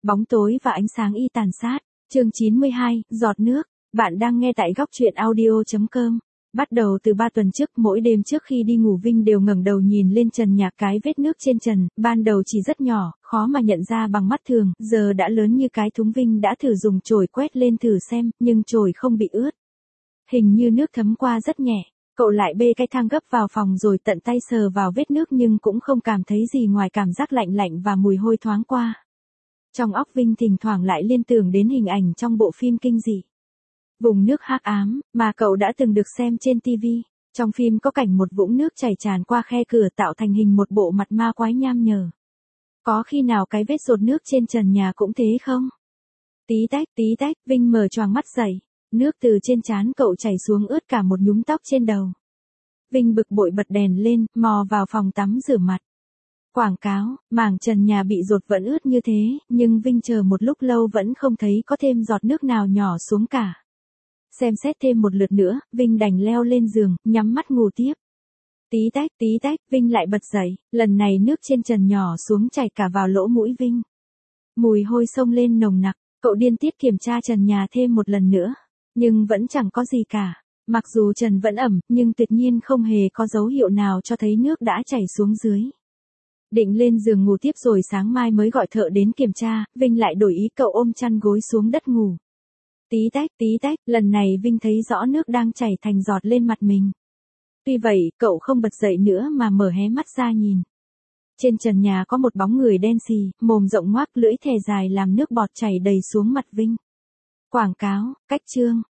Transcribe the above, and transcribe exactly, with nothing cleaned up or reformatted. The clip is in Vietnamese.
Bóng tối và ánh sáng y tàn sát. Chương chín mươi hai, giọt nước. Bạn đang nghe tại góc truyện audio chấm com. Bắt đầu từ ba tuần trước, mỗi đêm trước khi đi ngủ Vinh đều ngẩng đầu nhìn lên trần nhà, cái vết nước trên trần, ban đầu chỉ rất nhỏ, khó mà nhận ra bằng mắt thường, giờ đã lớn như cái thúng. Vinh đã thử dùng chổi quét lên thử xem, nhưng chổi không bị ướt. Hình như nước thấm qua rất nhẹ. Cậu lại bê cái thang gấp vào phòng rồi tận tay sờ vào vết nước nhưng cũng không cảm thấy gì ngoài cảm giác lạnh lạnh và mùi hôi thoáng qua. Trong óc Vinh thỉnh thoảng lại liên tưởng đến hình ảnh trong bộ phim kinh dị. Vùng nước hắc ám, mà cậu đã từng được xem trên ti vi. Trong phim có cảnh một vũng nước chảy tràn qua khe cửa tạo thành hình một bộ mặt ma quái nham nhở. Có khi nào cái vết dột nước trên trần nhà cũng thế không? Tí tách, tí tách, Vinh mở choàng mắt dậy. Nước từ trên trán cậu chảy xuống ướt cả một nhúm tóc trên đầu. Vinh bực bội bật đèn lên, mò vào phòng tắm rửa mặt. Quảng cáo, mảng trần nhà bị dột vẫn ướt như thế, nhưng Vinh chờ một lúc lâu vẫn không thấy có thêm giọt nước nào nhỏ xuống cả. Xem xét thêm một lượt nữa, Vinh đành leo lên giường, nhắm mắt ngủ tiếp. Tí tách, tí tách, Vinh lại bật dậy, lần này nước trên trần nhỏ xuống chảy cả vào lỗ mũi Vinh. Mùi hôi xông lên nồng nặc, cậu điên tiết kiểm tra trần nhà thêm một lần nữa. Nhưng vẫn chẳng có gì cả. Mặc dù trần vẫn ẩm, nhưng tuyệt nhiên không hề có dấu hiệu nào cho thấy nước đã chảy xuống dưới. Định lên giường ngủ tiếp rồi sáng mai mới gọi thợ đến kiểm tra, Vinh lại đổi ý, cậu ôm chăn gối xuống đất ngủ. Tí tách, tí tách, lần này Vinh thấy rõ nước đang chảy thành giọt lên mặt mình. Tuy vậy, cậu không bật dậy nữa mà mở hé mắt ra nhìn. Trên trần nhà có một bóng người đen xì, mồm rộng ngoác, lưỡi thè dài làm nước bọt chảy đầy xuống mặt Vinh. Quảng cáo, cách chương.